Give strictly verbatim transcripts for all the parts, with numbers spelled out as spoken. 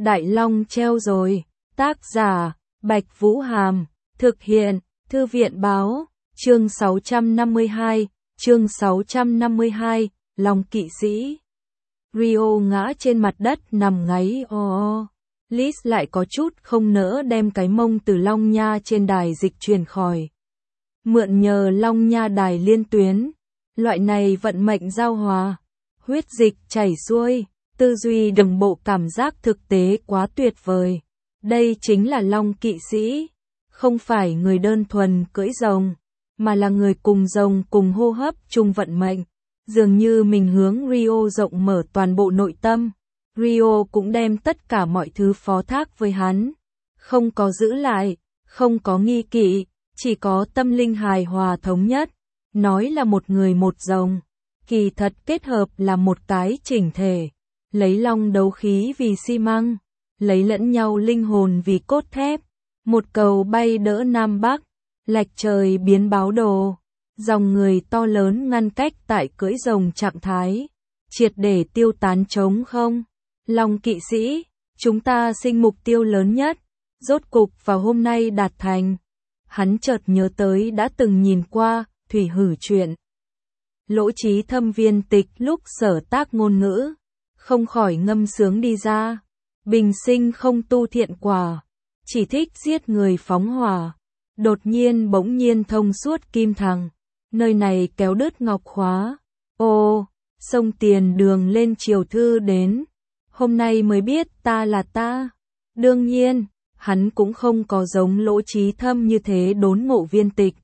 Đại Long treo rồi. Tác giả, Bạch Vũ Hàm. Thực hiện, Thư viện Báo. Chương sáu trăm năm mươi hai. Chương sáu trăm năm mươi hai. Long kỵ sĩ. Rio ngã trên mặt đất nằm ngáy o o. Liz lại có chút không nỡ đem cái mông từ Long Nha trên đài dịch chuyển khỏi. Mượn nhờ Long Nha đài liên tuyến. Loại này vận mệnh giao hòa. Huyết dịch chảy xuôi. Tư duy đồng bộ, cảm giác thực tế quá tuyệt vời. Đây chính là Long kỵ sĩ. Không phải người đơn thuần cưỡi rồng, mà là người cùng rồng cùng hô hấp chung vận mệnh. Dường như mình hướng Rio rộng mở toàn bộ nội tâm. Rio cũng đem tất cả mọi thứ phó thác với hắn. Không có giữ lại, không có nghi kỵ, chỉ có tâm linh hài hòa thống nhất. Nói là một người một rồng, kỳ thật kết hợp là một cái chỉnh thể. Lấy long đấu khí vì xi măng, lấy lẫn nhau linh hồn vì cốt thép. Một cầu bay đỡ Nam Bắc, lệch trời biến báo đồ. Dòng người to lớn ngăn cách tại cưỡi rồng trạng thái, triệt để tiêu tán trống không. Long kỵ sĩ, chúng ta sinh mục tiêu lớn nhất, rốt cục vào hôm nay đạt thành. Hắn chợt nhớ tới đã từng nhìn qua Thủy Hử truyện. Lỗ Chí Thâm viên tịch lúc sở tác ngôn ngữ, không khỏi ngâm sướng đi ra. Bình sinh không tu thiện quả, chỉ thích giết người phóng hỏa. Đột nhiên bỗng nhiên thông suốt kim thằng, nơi này kéo đứt ngọc khóa. Ô, sông tiền đường lên triều thư đến, hôm nay mới biết ta là ta. Đương nhiên, hắn cũng không có giống Lỗ Chí Thâm như thế đốn ngộ viên tịch.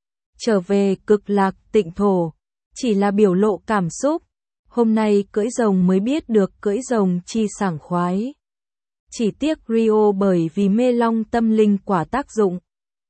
Trở về cực lạc tịnh thổ, chỉ là biểu lộ cảm xúc. Hôm nay cưỡi rồng mới biết được cưỡi rồng chi sảng khoái. Chỉ tiếc Rio bởi vì mê long tâm linh quả tác dụng,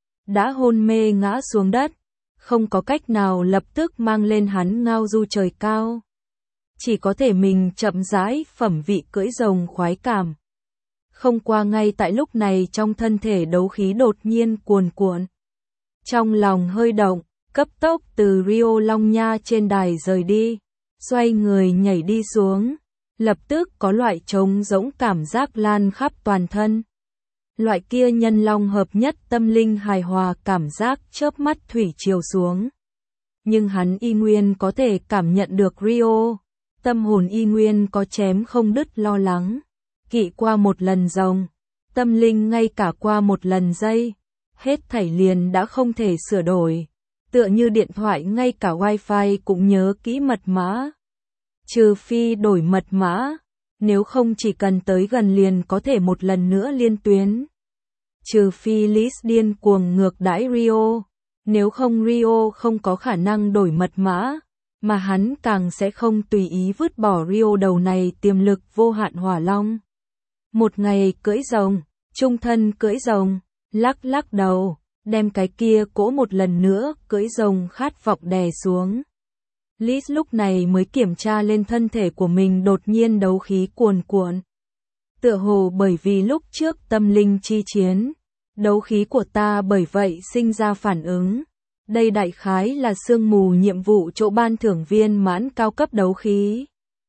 đã hôn mê ngã xuống đất, không có cách nào lập tức mang lên hắn ngao du trời cao. Chỉ có thể mình chậm rãi phẩm vị cưỡi rồng khoái cảm. Không qua ngay tại lúc này trong thân thể đấu khí đột nhiên cuồn cuộn. Trong lòng hơi động, cấp tốc từ Rio Long Nha trên đài rời đi, xoay người nhảy đi xuống. Lập tức có loại trống rỗng cảm giác lan khắp toàn thân. Loại kia nhân long hợp nhất tâm linh hài hòa cảm giác chớp mắt thủy triều xuống. Nhưng hắn y nguyên có thể cảm nhận được Rio. Tâm hồn y nguyên có chém không đứt lo lắng. Kỵ qua một lần rồng, tâm linh ngay cả qua một lần dây. Hết thảy liền đã không thể sửa đổi. Tựa như điện thoại ngay cả wifi cũng nhớ kỹ mật mã. Trừ phi đổi mật mã, nếu không chỉ cần tới gần liền có thể một lần nữa liên tuyến. Trừ phi Liz điên cuồng ngược đãi Rio, nếu không Rio không có khả năng đổi mật mã, mà hắn càng sẽ không tùy ý vứt bỏ Rio đầu này tiềm lực vô hạn hỏa long. Một ngày cưỡi rồng, trung thân cưỡi rồng, lắc lắc đầu, đem cái kia cỗ một lần nữa cưỡi rồng khát vọng đè xuống. Liz lúc này mới kiểm tra lên thân thể của mình đột nhiên đấu khí cuồn cuộn. Tựa hồ bởi vì lúc trước tâm linh chi chiến, đấu khí của ta bởi vậy sinh ra phản ứng. Đây đại khái là sương mù nhiệm vụ chỗ ban thưởng viên mãn cao cấp đấu khí.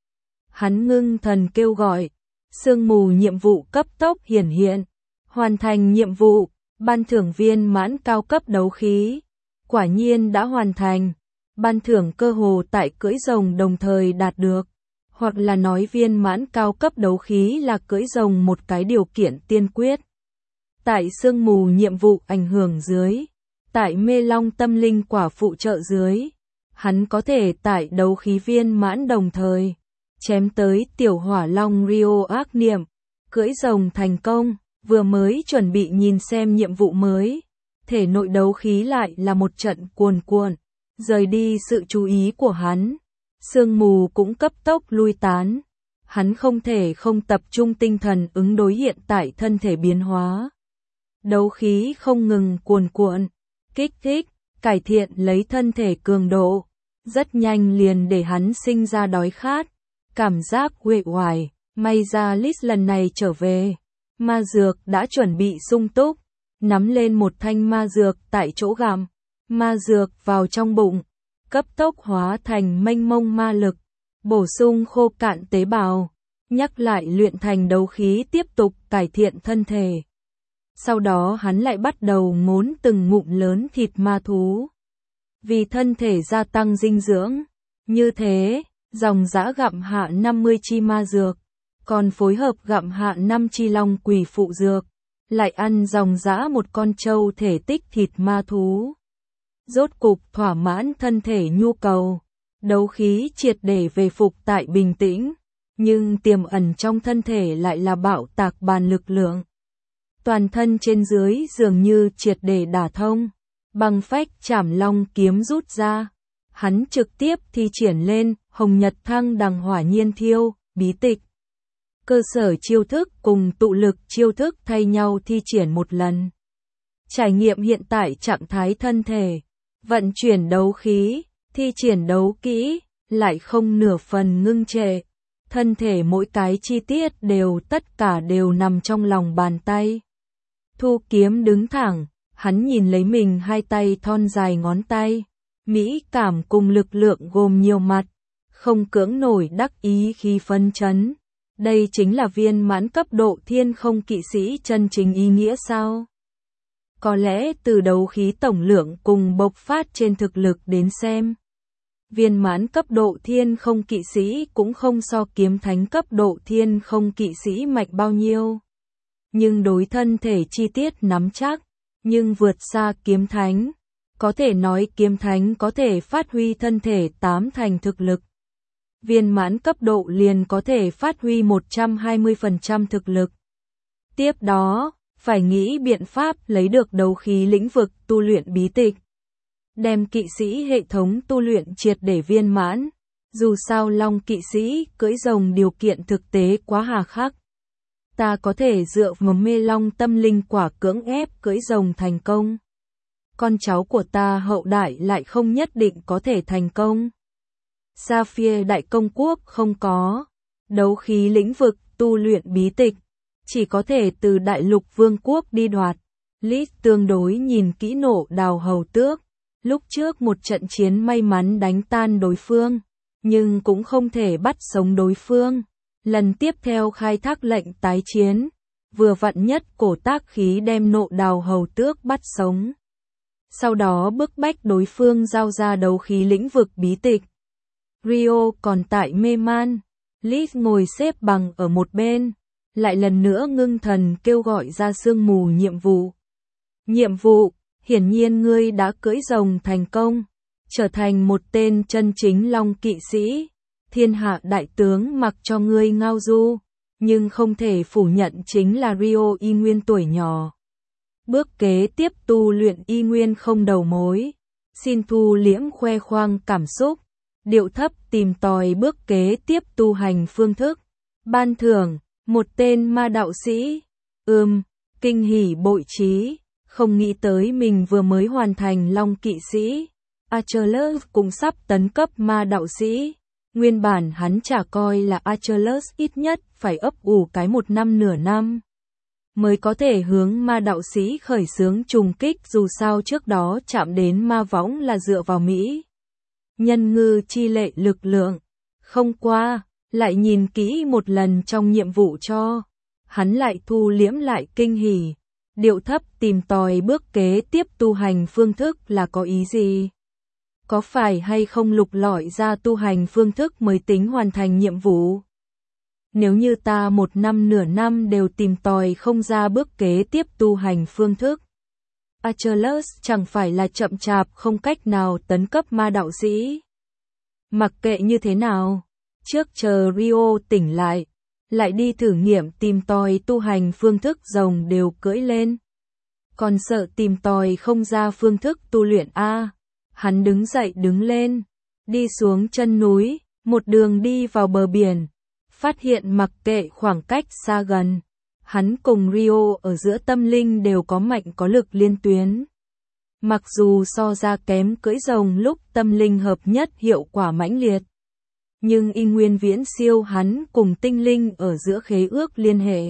Hắn ngưng thần kêu gọi, sương mù nhiệm vụ cấp tốc hiển hiện. Hoàn thành nhiệm vụ, ban thưởng viên mãn cao cấp đấu khí. Quả nhiên đã hoàn thành. Ban thưởng cơ hồ tại cưỡi rồng đồng thời đạt được, hoặc là nói viên mãn cao cấp đấu khí là cưỡi rồng một cái điều kiện tiên quyết. Tại sương mù nhiệm vụ ảnh hưởng dưới, tại mê long tâm linh quả phụ trợ dưới, hắn có thể tại đấu khí viên mãn đồng thời, chém tới tiểu hỏa long Rio ác niệm, cưỡi rồng thành công, vừa mới chuẩn bị nhìn xem nhiệm vụ mới, thể nội đấu khí lại là một trận cuồn cuộn. Rời đi sự chú ý của hắn, sương mù cũng cấp tốc lui tán. Hắn không thể không tập trung tinh thần ứng đối hiện tại thân thể biến hóa. Đấu khí không ngừng cuồn cuộn, kích thích, cải thiện lấy thân thể cường độ. Rất nhanh liền để hắn sinh ra đói khát, cảm giác uể oải. May ra Liz lần này trở về, ma dược đã chuẩn bị sung túc, nắm lên một thanh ma dược tại chỗ gặm. Ma dược vào trong bụng, cấp tốc hóa thành mênh mông ma lực, bổ sung khô cạn tế bào, nhắc lại luyện thành đấu khí tiếp tục cải thiện thân thể. Sau đó hắn lại bắt đầu ngốn từng ngụm lớn thịt ma thú. Vì thân thể gia tăng dinh dưỡng, như thế, dòng dã gặm hạ năm mươi chi ma dược, còn phối hợp gặm hạ năm chi long quỷ phụ dược, lại ăn dòng dã một con trâu thể tích thịt ma thú. Rốt cục thỏa mãn thân thể nhu cầu, đấu khí triệt để về phục tại bình tĩnh, nhưng tiềm ẩn trong thân thể lại là bạo tạc bàn lực lượng. Toàn thân trên dưới dường như triệt để đả thông, băng phách chảm long kiếm rút ra. Hắn trực tiếp thi triển lên Hồng Nhật Thăng Đằng Hỏa Nhiên Thiêu, bí tịch. Cơ sở chiêu thức cùng tụ lực chiêu thức thay nhau thi triển một lần. Trải nghiệm hiện tại trạng thái thân thể, vận chuyển đấu khí, thi triển đấu kỹ, lại không nửa phần ngưng trệ. Thân thể mỗi cái chi tiết đều tất cả đều nằm trong lòng bàn tay. Thu kiếm đứng thẳng, hắn nhìn lấy mình hai tay thon dài ngón tay. Mỹ cảm cùng lực lượng gồm nhiều mặt, không cưỡng nổi đắc ý khi phân chấn. Đây chính là viên mãn cấp độ thiên không kỵ sĩ chân chính ý nghĩa sao? Có lẽ từ đấu khí tổng lượng cùng bộc phát trên thực lực đến xem, viên mãn cấp độ thiên không kỵ sĩ cũng không so kiếm thánh cấp độ thiên không kỵ sĩ mạnh bao nhiêu. Nhưng đối thân thể chi tiết nắm chắc, nhưng vượt xa kiếm thánh. Có thể nói kiếm thánh có thể phát huy thân thể tám thành thực lực. Viên mãn cấp độ liền có thể phát huy một trăm hai mươi phần trăm thực lực. Tiếp đó, phải nghĩ biện pháp lấy được đấu khí lĩnh vực tu luyện bí tịch. Đem kỵ sĩ hệ thống tu luyện triệt để viên mãn. Dù sao long kỵ sĩ cưỡi rồng điều kiện thực tế quá hà khắc. Ta có thể dựa vào mê long tâm linh quả cưỡng ép cưỡi rồng thành công. Con cháu của ta hậu đại lại không nhất định có thể thành công. Sapphire Đại Công Quốc không có đấu khí lĩnh vực tu luyện bí tịch, chỉ có thể từ Đại Lục Vương quốc đi đoạt. Lít tương đối nhìn kỹ Nộ Đào Hầu Tước, lúc trước một trận chiến may mắn đánh tan đối phương, nhưng cũng không thể bắt sống đối phương. Lần tiếp theo khai thác lệnh tái chiến, vừa vặn nhất cổ tác khí đem Nộ Đào Hầu Tước bắt sống. Sau đó bức bách đối phương giao ra đấu khí lĩnh vực bí tịch. Rio còn tại mê man, Liz ngồi xếp bằng ở một bên, lại lần nữa ngưng thần kêu gọi ra sương mù nhiệm vụ. Nhiệm vụ, hiển nhiên ngươi đã cưỡi rồng thành công, trở thành một tên chân chính long kỵ sĩ. Thiên hạ đại tướng mặc cho ngươi ngao du, nhưng không thể phủ nhận chính là Rio y nguyên tuổi nhỏ. Bước kế tiếp tu luyện y nguyên không đầu mối, xin thu liễm khoe khoang cảm xúc, điệu thấp tìm tòi bước kế tiếp tu hành phương thức. Ban thưởng, một tên ma đạo sĩ, ưm, kinh hỉ bội trí, không nghĩ tới mình vừa mới hoàn thành long kỵ sĩ. Achilles cũng sắp tấn cấp ma đạo sĩ. Nguyên bản hắn chả coi là Achilles ít nhất phải ấp ủ cái một năm nửa năm mới có thể hướng ma đạo sĩ khởi xướng trùng kích, dù sao trước đó chạm đến ma võng là dựa vào Mỹ nhân ngư chi lệ lực lượng. Không qua, lại nhìn kỹ một lần trong nhiệm vụ cho, hắn lại thu liễm lại kinh hỉ, điệu thấp tìm tòi bước kế tiếp tu hành phương thức là có ý gì? Có phải hay không lục lọi ra tu hành phương thức mới tính hoàn thành nhiệm vụ? Nếu như ta một năm nửa năm đều tìm tòi không ra bước kế tiếp tu hành phương thức, Achilles chẳng phải là chậm chạp không cách nào tấn cấp ma đạo sĩ. Mặc kệ như thế nào, trước chờ Rio tỉnh lại, lại đi thử nghiệm tìm tòi tu hành phương thức rồng đều cưỡi lên. Còn sợ tìm tòi không ra phương thức tu luyện a. Hắn đứng dậy đứng lên, đi xuống chân núi, một đường đi vào bờ biển, phát hiện mặc kệ khoảng cách xa gần, hắn cùng Rio ở giữa tâm linh đều có mạnh có lực liên tuyến. Mặc dù so ra kém cưỡi rồng lúc tâm linh hợp nhất hiệu quả mãnh liệt, nhưng y nguyên viễn siêu hắn cùng tinh linh ở giữa khế ước liên hệ.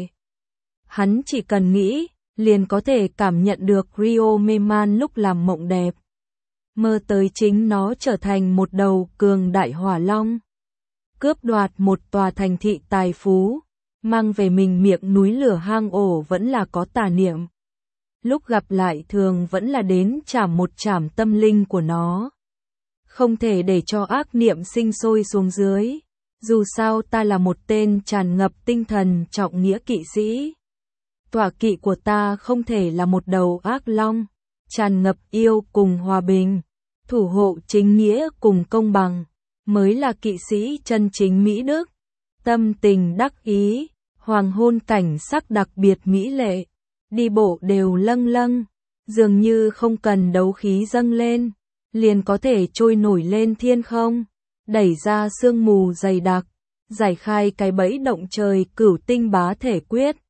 Hắn chỉ cần nghĩ, liền có thể cảm nhận được Rio mê man lúc làm mộng đẹp. Mơ tới chính nó trở thành một đầu cường đại hỏa long. cướp đoạt một tòa thành thị tài phú, mang về mình miệng núi lửa hang ổ vẫn là có tà niệm. Lúc gặp lại thường vẫn là đến chảm một chảm tâm linh của nó. Không thể để cho ác niệm sinh sôi xuống dưới. Dù sao ta là một tên tràn ngập tinh thần trọng nghĩa kỵ sĩ. Tọa kỵ của ta không thể là một đầu ác long, tràn ngập yêu cùng hòa bình, thủ hộ chính nghĩa cùng công bằng, mới là kỵ sĩ chân chính Mỹ Đức. Tâm tình đắc ý, hoàng hôn cảnh sắc đặc biệt mỹ lệ, đi bộ đều lâng lâng, dường như không cần đấu khí dâng lên, liền có thể trôi nổi lên thiên không, đẩy ra sương mù dày đặc, giải khai cái bẫy động trời cửu tinh bá thể quyết.